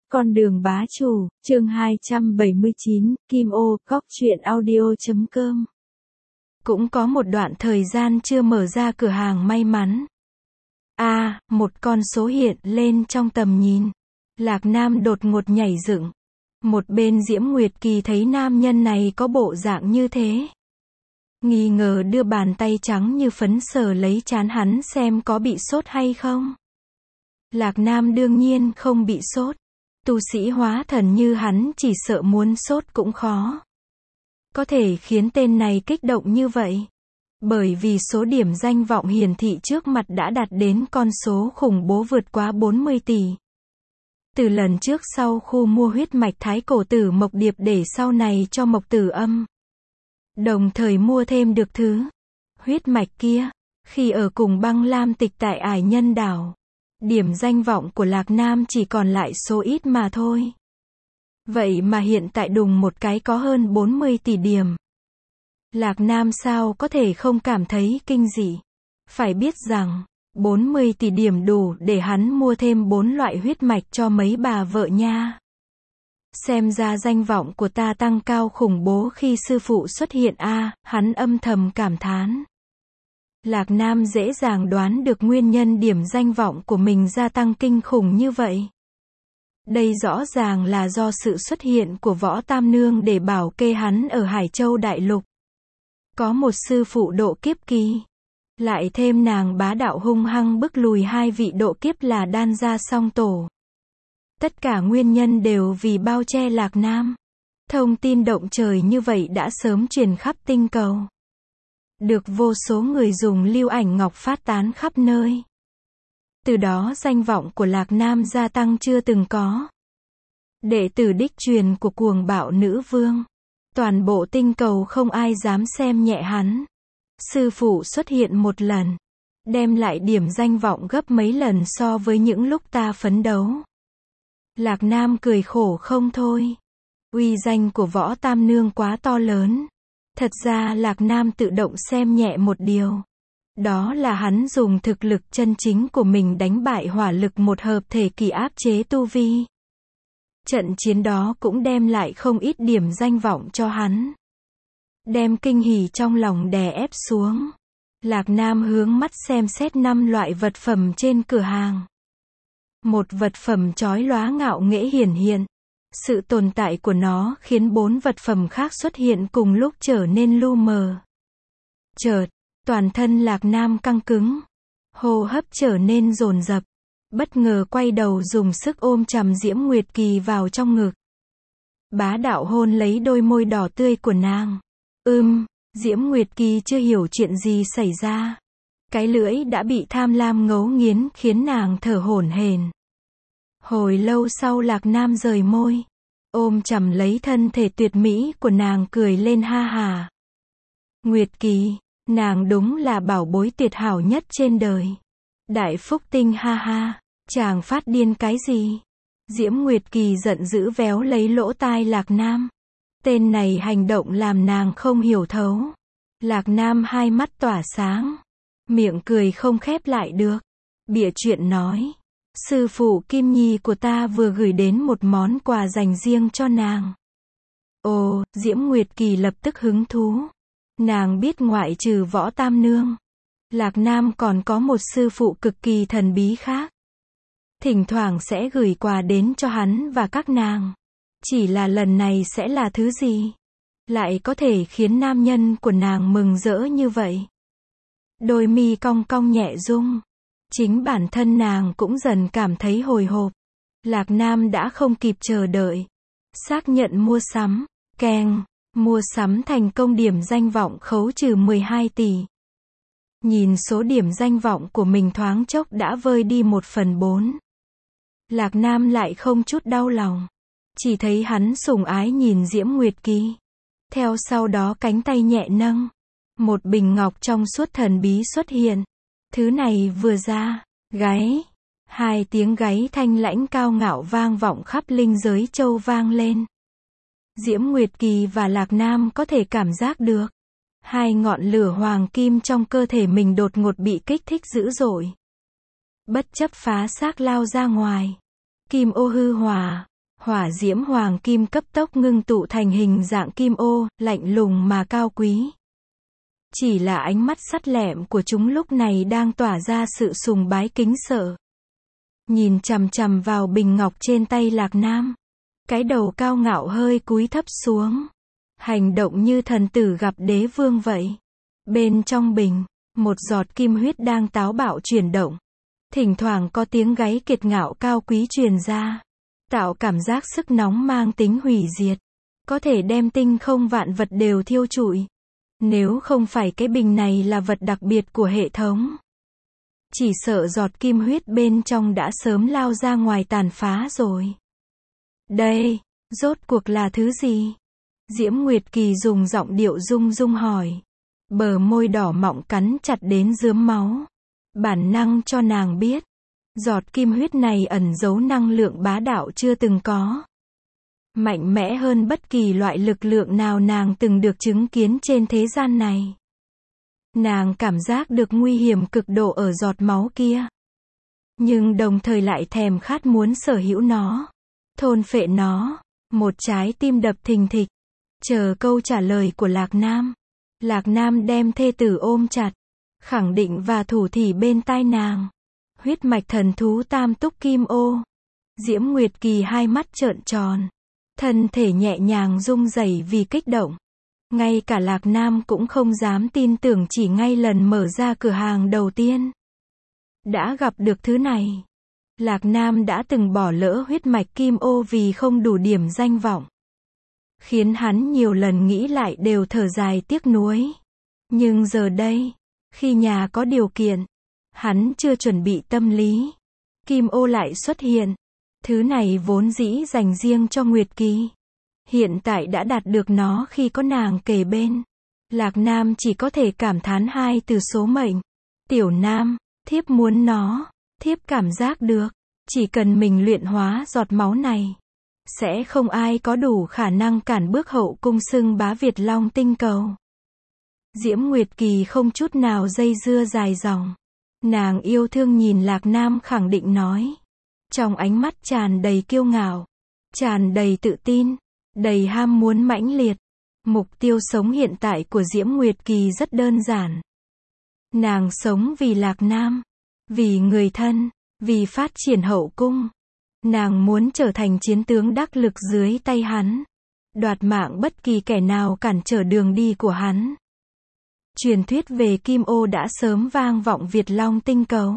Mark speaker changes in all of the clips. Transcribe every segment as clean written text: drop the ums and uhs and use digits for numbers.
Speaker 1: Con đường bá chủ, chương 279, Kim Ô, Góc truyện audio.com. Cũng có một đoạn thời gian chưa mở ra cửa hàng may mắn. Một con số hiện lên trong tầm nhìn. Lạc Nam đột ngột nhảy dựng. Một bên Diễm Nguyệt Kỳ thấy nam nhân này có bộ dạng như thế. Nghi ngờ đưa bàn tay trắng như phấn sờ lấy trán hắn xem có bị sốt hay không. Lạc Nam đương nhiên không bị sốt. Tu sĩ hóa thần như hắn chỉ sợ muốn sốt cũng khó. Có thể khiến tên này kích động như vậy. Bởi vì số điểm danh vọng hiển thị trước mặt đã đạt đến con số khủng bố vượt quá 40 tỷ. Từ lần trước sau khu mua huyết mạch thái cổ tử mộc điệp để sau này cho mộc tử âm. Đồng thời mua thêm được thứ huyết mạch kia, khi ở cùng Băng Lam Tịch tại Ải Nhân Đảo. Điểm danh vọng của Lạc Nam chỉ còn lại số ít mà thôi. Vậy mà hiện tại đùng một cái có hơn 40 tỷ điểm. Lạc Nam sao có thể không cảm thấy kinh dị. Phải biết rằng, 40 tỷ điểm đủ để hắn mua thêm 4 loại huyết mạch cho mấy bà vợ nha. Xem ra danh vọng của ta tăng cao khủng bố khi sư phụ xuất hiện hắn âm thầm cảm thán. Lạc Nam dễ dàng đoán được nguyên nhân điểm danh vọng của mình gia tăng kinh khủng như vậy. Đây rõ ràng là do sự xuất hiện của Võ Tam Nương để bảo kê hắn ở Hải Châu Đại Lục. Có một sư phụ độ kiếp kỳ. Lại thêm nàng bá đạo hung hăng bức lùi hai vị độ kiếp là Đan Gia Song Tổ. Tất cả nguyên nhân đều vì bao che Lạc Nam. Thông tin động trời như vậy đã sớm truyền khắp tinh cầu. Được vô số người dùng lưu ảnh ngọc phát tán khắp nơi. Từ đó danh vọng của Lạc Nam gia tăng chưa từng có. Đệ tử đích truyền của cuồng bạo nữ vương. Toàn bộ tinh cầu không ai dám xem nhẹ hắn. Sư phụ xuất hiện một lần. Đem lại điểm danh vọng gấp mấy lần so với những lúc ta phấn đấu. Lạc Nam cười khổ không thôi. Uy danh của Võ Tam Nương quá to lớn. Thật ra Lạc Nam tự động xem nhẹ một điều. Đó là hắn dùng thực lực chân chính của mình đánh bại hỏa lực một hợp thể kỳ áp chế tu vi. Trận chiến đó cũng đem lại không ít điểm danh vọng cho hắn. Đem kinh hỉ trong lòng đè ép xuống. Lạc Nam hướng mắt xem xét 5 loại vật phẩm trên cửa hàng. Một vật phẩm chói lóa ngạo nghễ hiển hiện. Sự tồn tại của nó khiến 4 vật phẩm khác xuất hiện cùng lúc trở nên lu mờ. Chợt, toàn thân Lạc Nam căng cứng. Hô hấp trở nên dồn dập. Bất ngờ quay đầu dùng sức ôm chầm Diễm Nguyệt Kỳ vào trong ngực. Bá đạo hôn lấy đôi môi đỏ tươi của nàng. Diễm Nguyệt Kỳ chưa hiểu chuyện gì xảy ra. Cái lưỡi đã bị tham lam ngấu nghiến khiến nàng thở hổn hển. Hồi lâu sau Lạc Nam rời môi. Ôm chầm lấy thân thể tuyệt mỹ của nàng cười lên ha hà. Nguyệt Kỳ, nàng đúng là bảo bối tuyệt hảo nhất trên đời. Đại phúc tinh ha ha, chàng phát điên cái gì? Diễm Nguyệt Kỳ giận dữ véo lấy lỗ tai Lạc Nam. Tên này hành động làm nàng không hiểu thấu. Lạc Nam hai mắt tỏa sáng. Miệng cười không khép lại được. Bịa chuyện nói. Sư phụ Kim Nhi của ta vừa gửi đến một món quà dành riêng cho nàng. Ồ, Diễm Nguyệt Kỳ lập tức hứng thú. Nàng biết ngoại trừ Võ Tam Nương, Lạc Nam còn có một sư phụ cực kỳ thần bí khác. Thỉnh thoảng sẽ gửi quà đến cho hắn và các nàng. Chỉ là lần này sẽ là thứ gì? Lại có thể khiến nam nhân của nàng mừng rỡ như vậy. Đôi mi cong cong nhẹ rung. Chính bản thân nàng cũng dần cảm thấy hồi hộp. Lạc Nam đã không kịp chờ đợi. Xác nhận mua sắm. Keng. Mua sắm thành công điểm danh vọng khấu trừ 12 tỷ. Nhìn số điểm danh vọng của mình thoáng chốc đã vơi đi 1/4. Lạc Nam lại không chút đau lòng. Chỉ thấy hắn sủng ái nhìn Diễm Nguyệt Kỳ. Theo sau đó cánh tay nhẹ nâng. Một bình ngọc trong suốt thần bí xuất hiện. Thứ này vừa ra, gáy. 2 tiếng gáy thanh lãnh cao ngạo vang vọng khắp linh giới châu vang lên. Diễm Nguyệt Kỳ và Lạc Nam có thể cảm giác được. 2 ngọn lửa hoàng kim trong cơ thể mình đột ngột bị kích thích dữ dội. Bất chấp phá xác lao ra ngoài. Kim ô hư hỏa. Hỏa diễm hoàng kim cấp tốc ngưng tụ thành hình dạng kim ô, lạnh lùng mà cao quý. Chỉ là ánh mắt sắt lẹm của chúng lúc này đang tỏa ra sự sùng bái kính sợ. Nhìn chằm chằm vào bình ngọc trên tay Lạc Nam. Cái đầu cao ngạo hơi cúi thấp xuống. Hành động như thần tử gặp đế vương vậy. Bên trong bình, một giọt kim huyết đang táo bạo chuyển động. Thỉnh thoảng có tiếng gáy kiệt ngạo cao quý truyền ra. Tạo cảm giác sức nóng mang tính hủy diệt. Có thể đem tinh không vạn vật đều thiêu trụi. Nếu không phải cái bình này là vật đặc biệt của hệ thống. Chỉ sợ giọt kim huyết bên trong đã sớm lao ra ngoài tàn phá rồi. Đây, rốt cuộc là thứ gì? Diễm Nguyệt Kỳ dùng giọng điệu rung rung hỏi. Bờ môi đỏ mọng cắn chặt đến rướm máu. Bản năng cho nàng biết. Giọt kim huyết này ẩn giấu năng lượng bá đạo chưa từng có. Mạnh mẽ hơn bất kỳ loại lực lượng nào nàng từng được chứng kiến trên thế gian này. Nàng cảm giác được nguy hiểm cực độ ở giọt máu kia. Nhưng đồng thời lại thèm khát muốn sở hữu nó. Thôn phệ nó. Một trái tim đập thình thịch. Chờ câu trả lời của Lạc Nam. Lạc Nam đem thê tử ôm chặt. Khẳng định và thủ thỉ bên tai nàng. Huyết mạch thần thú tam túc kim ô. Diễm Nguyệt Kỳ hai mắt trợn tròn. Thân thể nhẹ nhàng rung rẩy vì kích động. Ngay cả Lạc Nam cũng không dám tin tưởng chỉ ngay lần mở ra cửa hàng đầu tiên. Đã gặp được thứ này. Lạc Nam đã từng bỏ lỡ huyết mạch kim ô vì không đủ điểm danh vọng. Khiến hắn nhiều lần nghĩ lại đều thở dài tiếc nuối. Nhưng giờ đây, khi nhà có điều kiện, hắn chưa chuẩn bị tâm lý. Kim ô lại xuất hiện. Thứ này vốn dĩ dành riêng cho Nguyệt Kỳ. Hiện tại đã đạt được nó khi có nàng kề bên. Lạc Nam chỉ có thể cảm thán hai từ số mệnh. Tiểu Nam, thiếp muốn nó. Thiếp cảm giác được. Chỉ cần mình luyện hóa giọt máu này. Sẽ không ai có đủ khả năng cản bước hậu cung xưng bá Việt Long tinh cầu. Diễm Nguyệt Kỳ không chút nào dây dưa dài dòng. Nàng yêu thương nhìn Lạc Nam khẳng định nói. Trong ánh mắt tràn đầy kiêu ngạo. Tràn đầy tự tin. Đầy ham muốn mãnh liệt. Mục tiêu sống hiện tại của Diễm Nguyệt Kỳ rất đơn giản. Nàng sống vì Lạc Nam. Vì người thân. Vì phát triển hậu cung. Nàng muốn trở thành chiến tướng đắc lực dưới tay hắn. Đoạt mạng bất kỳ kẻ nào cản trở đường đi của hắn. Truyền thuyết về Kim Ô đã sớm vang vọng Việt Long tinh cầu.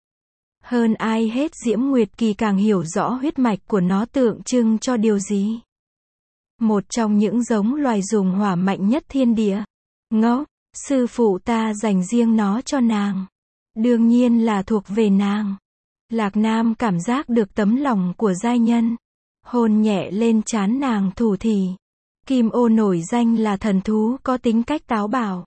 Speaker 1: Hơn ai hết Diễm Nguyệt Kỳ càng hiểu rõ huyết mạch của nó tượng trưng cho điều gì. Một trong những giống loài dùng hỏa mạnh nhất thiên địa. Ngốc, sư phụ ta dành riêng nó cho nàng. Đương nhiên là thuộc về nàng. Lạc Nam cảm giác được tấm lòng của giai nhân. Hôn nhẹ lên trán nàng thủ thỉ. Kim ô nổi danh là thần thú có tính cách táo bạo.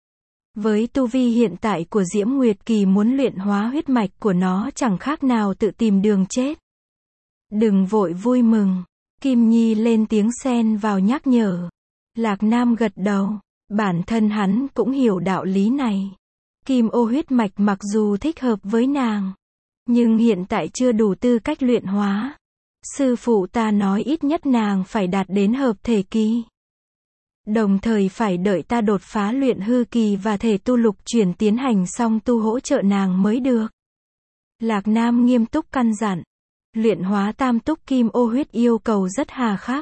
Speaker 1: Với tu vi hiện tại của Diễm Nguyệt Kỳ muốn luyện hóa huyết mạch của nó chẳng khác nào tự tìm đường chết. Đừng vội vui mừng. Kim Nhi lên tiếng xen vào nhắc nhở. Lạc Nam gật đầu. Bản thân hắn cũng hiểu đạo lý này. Kim ô huyết mạch mặc dù thích hợp với nàng. Nhưng hiện tại chưa đủ tư cách luyện hóa. Sư phụ ta nói ít nhất nàng phải đạt đến hợp thể kỳ. Đồng thời phải đợi ta đột phá luyện hư kỳ và thể tu lục chuyển tiến hành xong tu hỗ trợ nàng mới được. Lạc Nam nghiêm túc căn dặn. Luyện hóa tam túc kim ô huyết yêu cầu rất hà khắc.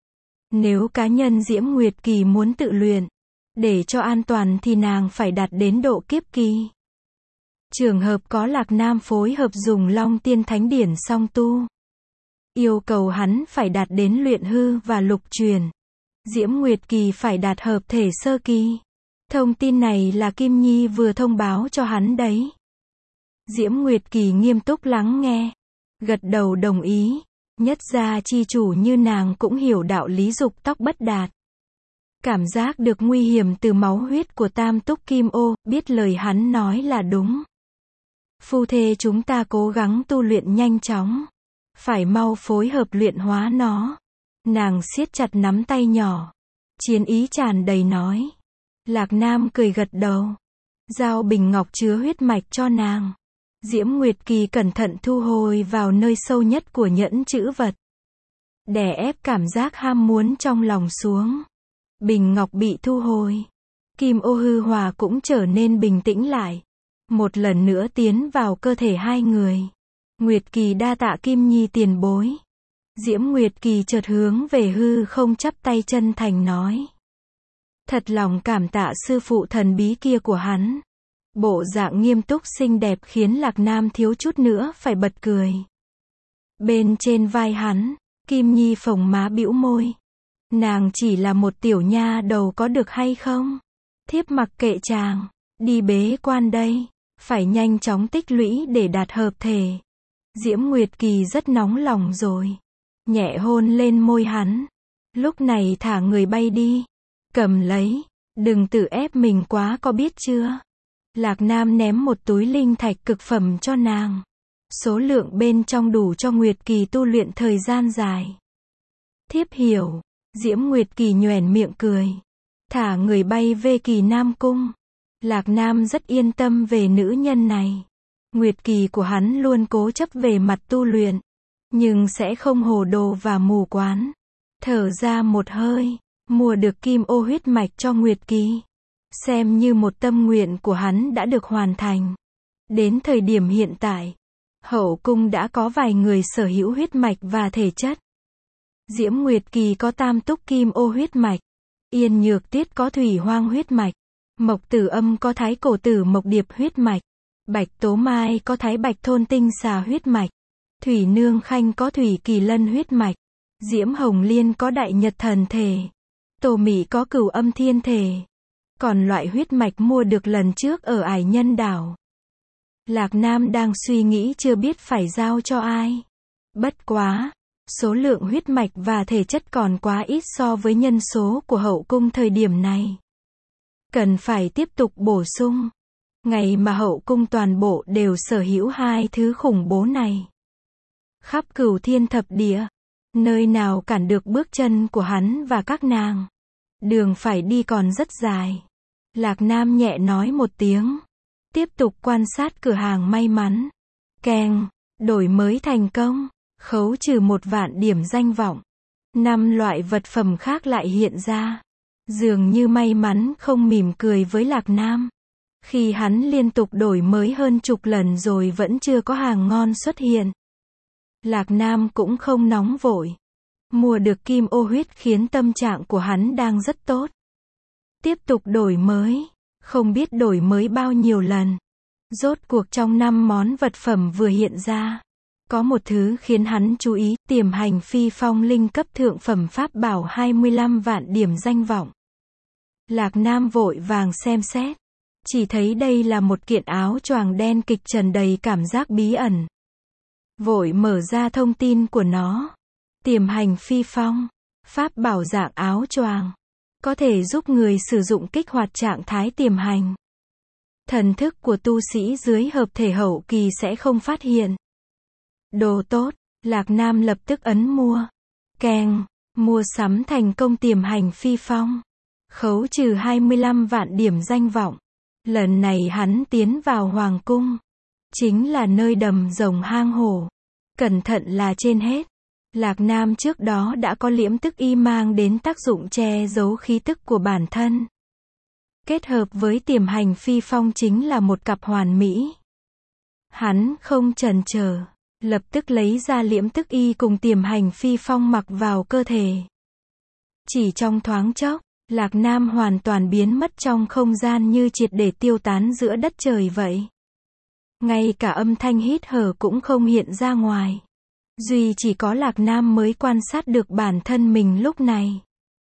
Speaker 1: Nếu cá nhân Diễm Nguyệt Kỳ muốn tự luyện, để cho an toàn thì nàng phải đạt đến độ kiếp kỳ. Trường hợp có Lạc Nam phối hợp dùng Long Tiên Thánh Điển song tu. Yêu cầu hắn phải đạt đến luyện hư và lục truyền. Diễm Nguyệt Kỳ phải đạt hợp thể sơ kỳ. Thông tin này là Kim Nhi vừa thông báo cho hắn đấy. Diễm Nguyệt Kỳ nghiêm túc lắng nghe. Gật đầu đồng ý. Nhất gia chi chủ như nàng cũng hiểu đạo lý dục tóc bất đạt. Cảm giác được nguy hiểm từ máu huyết của tam túc kim ô, biết lời hắn nói là đúng. Phu thê chúng ta cố gắng tu luyện nhanh chóng. Phải mau phối hợp luyện hóa nó. Nàng siết chặt nắm tay nhỏ. Chiến ý tràn đầy nói. Lạc Nam cười gật đầu. Giao bình ngọc chứa huyết mạch cho nàng. Diễm Nguyệt Kỳ cẩn thận thu hồi vào nơi sâu nhất của nhẫn trữ vật. đè ép cảm giác ham muốn trong lòng xuống. Bình ngọc bị thu hồi. Kim ô hư hòa cũng trở nên bình tĩnh lại. Một lần nữa tiến vào cơ thể hai người. Nguyệt Kỳ đa tạ Kim Nhi tiền bối. Diễm Nguyệt Kỳ chợt hướng về hư không chắp tay chân thành nói. Thật lòng cảm tạ sư phụ thần bí kia của hắn. Bộ dạng nghiêm túc xinh đẹp khiến Lạc Nam thiếu chút nữa phải bật cười. Bên trên vai hắn, Kim Nhi phồng má bĩu môi. Nàng chỉ là một tiểu nha đầu có được hay không? Thiếp mặc kệ chàng, đi bế quan đây, phải nhanh chóng tích lũy để đạt hợp thể. Diễm Nguyệt Kỳ rất nóng lòng rồi. Nhẹ hôn lên môi hắn. Lúc này thả người bay đi. Cầm lấy, đừng tự ép mình quá có biết chưa? Lạc Nam ném một túi linh thạch cực phẩm cho nàng. Số lượng bên trong đủ cho Nguyệt Kỳ tu luyện thời gian dài. Thiếp hiểu. Diễm Nguyệt Kỳ nhoẻn miệng cười. Thả người bay về Kỳ Nam Cung. Lạc Nam rất yên tâm về nữ nhân này. Nguyệt Kỳ của hắn luôn cố chấp về mặt tu luyện. Nhưng sẽ không hồ đồ và mù quáng. Thở ra một hơi. Mua được kim ô huyết mạch cho Nguyệt Kỳ. Xem như một tâm nguyện của hắn đã được hoàn thành. Đến thời điểm hiện tại, hậu cung đã có vài người sở hữu huyết mạch và thể chất. Diễm Nguyệt Kỳ có tam túc kim ô huyết mạch. Yên Nhược Tiết có thủy hoang huyết mạch. Mộc Tử Âm có thái cổ tử mộc điệp huyết mạch. Bạch Tố Mai có thái bạch thôn tinh xà huyết mạch. Thủy Nương Khanh có thủy kỳ lân huyết mạch. Diễm Hồng Liên có đại nhật thần thể. Tô Mị có cửu âm thiên thể. Còn loại huyết mạch mua được lần trước ở Ải Nhân Đảo. Lạc Nam đang suy nghĩ chưa biết phải giao cho ai. Bất quá, số lượng huyết mạch và thể chất còn quá ít so với nhân số của hậu cung thời điểm này. Cần phải tiếp tục bổ sung. Ngày mà hậu cung toàn bộ đều sở hữu hai thứ khủng bố này. Khắp cửu thiên thập địa, nơi nào cản được bước chân của hắn và các nàng. Đường phải đi còn rất dài. Lạc Nam nhẹ nói một tiếng. Tiếp tục quan sát cửa hàng may mắn. Keng, đổi mới thành công. Khấu trừ 1.000.000 điểm danh vọng. 5 loại vật phẩm khác lại hiện ra. Dường như may mắn không mỉm cười với Lạc Nam. Khi hắn liên tục đổi mới hơn chục lần rồi vẫn chưa có hàng ngon xuất hiện. Lạc Nam cũng không nóng vội. Mua được kim ô huyết khiến tâm trạng của hắn đang rất tốt. Tiếp tục đổi mới. Không biết đổi mới bao nhiêu lần. Rốt cuộc trong 5 món vật phẩm vừa hiện ra. Có một thứ khiến hắn chú ý, Tiềm Hành Phi Phong linh cấp thượng phẩm pháp bảo 25 vạn điểm danh vọng. Lạc Nam vội vàng xem xét. Chỉ thấy đây là một kiện áo choàng đen kịch trần đầy cảm giác bí ẩn. Vội mở ra thông tin của nó. Tiềm Hành Phi Phong. Pháp bảo dạng áo choàng. Có thể giúp người sử dụng kích hoạt trạng thái tiềm hành. Thần thức của tu sĩ dưới hợp thể hậu kỳ sẽ không phát hiện. Đồ tốt, Lạc Nam lập tức ấn mua. Keng, mua sắm thành công Tiềm Hành Phi Phong. Khấu trừ 25 vạn điểm danh vọng. Lần này hắn tiến vào Hoàng Cung. Chính là nơi đầm rồng hang hổ. Cẩn thận là trên hết. Lạc Nam trước đó đã có liễm tức y mang đến tác dụng che giấu khí tức của bản thân. Kết hợp với Tiềm Hành Phi Phong chính là một cặp hoàn mỹ. Hắn không chần chờ, lập tức lấy ra liễm tức y cùng Tiềm Hành Phi Phong mặc vào cơ thể. Chỉ trong thoáng chốc, Lạc Nam hoàn toàn biến mất trong không gian như triệt để tiêu tán giữa đất trời vậy. Ngay cả âm thanh hít thở cũng không hiện ra ngoài. Duy chỉ có Lạc Nam mới quan sát được bản thân mình lúc này.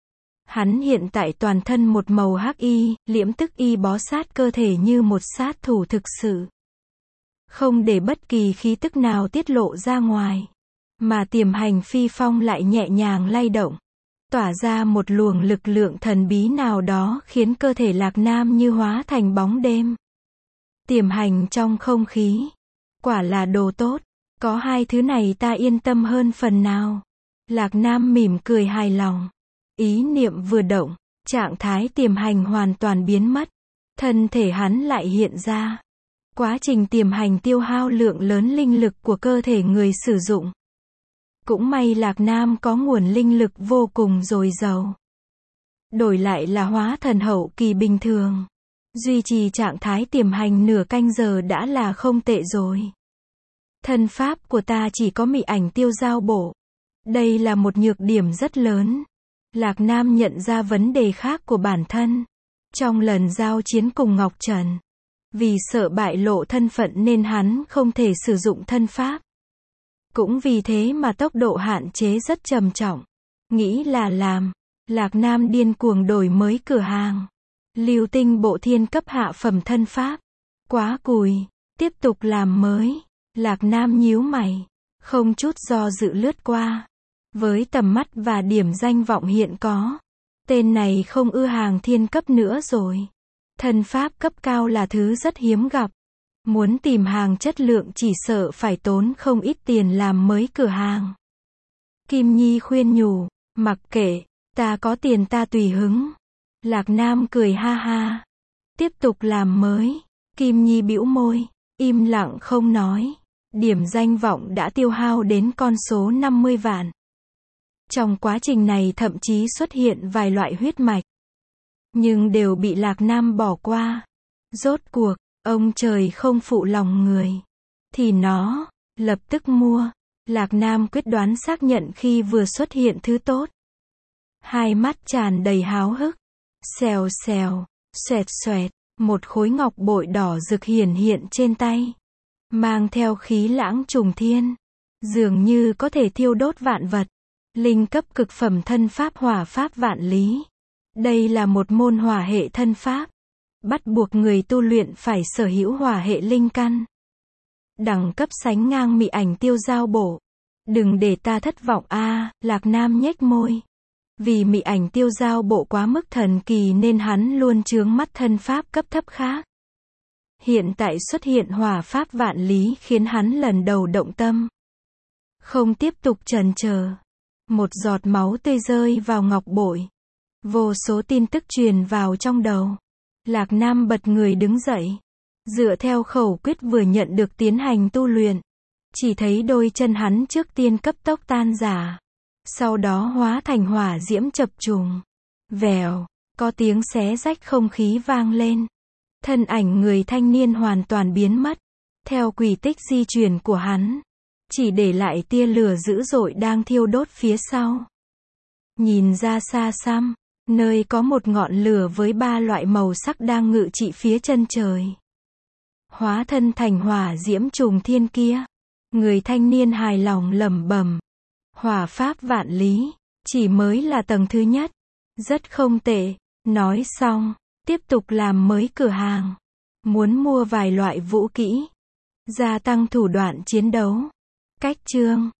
Speaker 1: Hắn hiện tại toàn thân một màu hắc y, liễm tức y bó sát cơ thể như một sát thủ thực sự. Không để bất kỳ khí tức nào tiết lộ ra ngoài. Mà Tiềm Hành Phi Phong lại nhẹ nhàng lay động. Tỏa ra một luồng lực lượng thần bí nào đó khiến cơ thể Lạc Nam như hóa thành bóng đêm. Tiềm hành trong không khí. Quả là đồ tốt. Có hai thứ này ta yên tâm hơn phần nào. Lạc Nam mỉm cười hài lòng. Ý niệm vừa động, trạng thái tiềm hành hoàn toàn biến mất. Thân thể hắn lại hiện ra. Quá trình tiềm hành tiêu hao lượng lớn linh lực của cơ thể người sử dụng. Cũng may Lạc Nam có nguồn linh lực vô cùng dồi dào. Đổi lại là hóa thần hậu kỳ bình thường. Duy trì trạng thái tiềm hành nửa canh giờ đã là không tệ rồi. Thân pháp của ta chỉ có mị ảnh tiêu giao bộ. Đây là một nhược điểm rất lớn. Lạc Nam nhận ra vấn đề khác của bản thân. Trong lần giao chiến cùng Ngọc Trần, vì sợ bại lộ thân phận nên hắn không thể sử dụng thân pháp. Cũng vì thế mà tốc độ hạn chế rất trầm trọng. Nghĩ là làm, Lạc Nam điên cuồng đổi mới cửa hàng. Lưu tinh bộ thiên cấp hạ phẩm thân pháp. Quá cùi, tiếp tục làm mới. Lạc Nam nhíu mày, không chút do dự lướt qua. Với tầm mắt và điểm danh vọng hiện có, tên này không ưa hàng thiên cấp nữa rồi. Thân pháp cấp cao là thứ rất hiếm gặp. Muốn tìm hàng chất lượng chỉ sợ phải tốn không ít tiền làm mới cửa hàng. Kim Nhi khuyên nhủ, mặc kệ, ta có tiền ta tùy hứng. Lạc Nam cười ha ha. Tiếp tục làm mới. Kim Nhi bĩu môi, im lặng không nói. Điểm danh vọng đã tiêu hao đến con số 50 vạn. Trong quá trình này thậm chí xuất hiện vài loại huyết mạch. Nhưng đều bị Lạc Nam bỏ qua. Rốt cuộc, ông trời không phụ lòng người. Thì nó, lập tức mua. Lạc Nam quyết đoán xác nhận khi vừa xuất hiện thứ tốt. Hai mắt tràn đầy háo hức. Xèo xèo, xoẹt xoẹt, một khối ngọc bội đỏ rực hiển hiện trên tay. Mang theo khí lãng trùng thiên. Dường như có thể thiêu đốt vạn vật. Linh cấp cực phẩm thân pháp hỏa pháp vạn lý. Đây là một môn hỏa hệ thân pháp. Bắt buộc người tu luyện phải sở hữu hỏa hệ linh căn. Đẳng cấp sánh ngang mị ảnh tiêu giao bổ. Đừng để ta thất vọng a. Lạc Nam nhếch môi. Vì mị ảnh tiêu giao bộ quá mức thần kỳ nên hắn luôn chướng mắt thân pháp cấp thấp khác. Hiện tại xuất hiện hỏa pháp vạn lý khiến hắn lần đầu động tâm. Không tiếp tục chần chờ. Một giọt máu tươi rơi vào ngọc bội. Vô số tin tức truyền vào trong đầu. Lạc Nam bật người đứng dậy. Dựa theo khẩu quyết vừa nhận được tiến hành tu luyện. Chỉ thấy đôi chân hắn trước tiên cấp tốc tan rã. Sau đó hóa thành hỏa diễm chập trùng. Vèo, có tiếng xé rách không khí vang lên. Thân ảnh người thanh niên hoàn toàn biến mất. Theo quy tích di chuyển của hắn. Chỉ để lại tia lửa dữ dội đang thiêu đốt phía sau. Nhìn ra xa xăm, nơi có một ngọn lửa với 3 loại màu sắc đang ngự trị phía chân trời. Hóa thân thành hỏa diễm trùng thiên kia. Người thanh niên hài lòng lẩm bẩm. Hỏa pháp vạn lý, chỉ mới là tầng thứ nhất. Rất không tệ. Nói xong, tiếp tục làm mới cửa hàng. Muốn mua vài loại vũ kỹ. Gia tăng thủ đoạn chiến đấu. Cách chương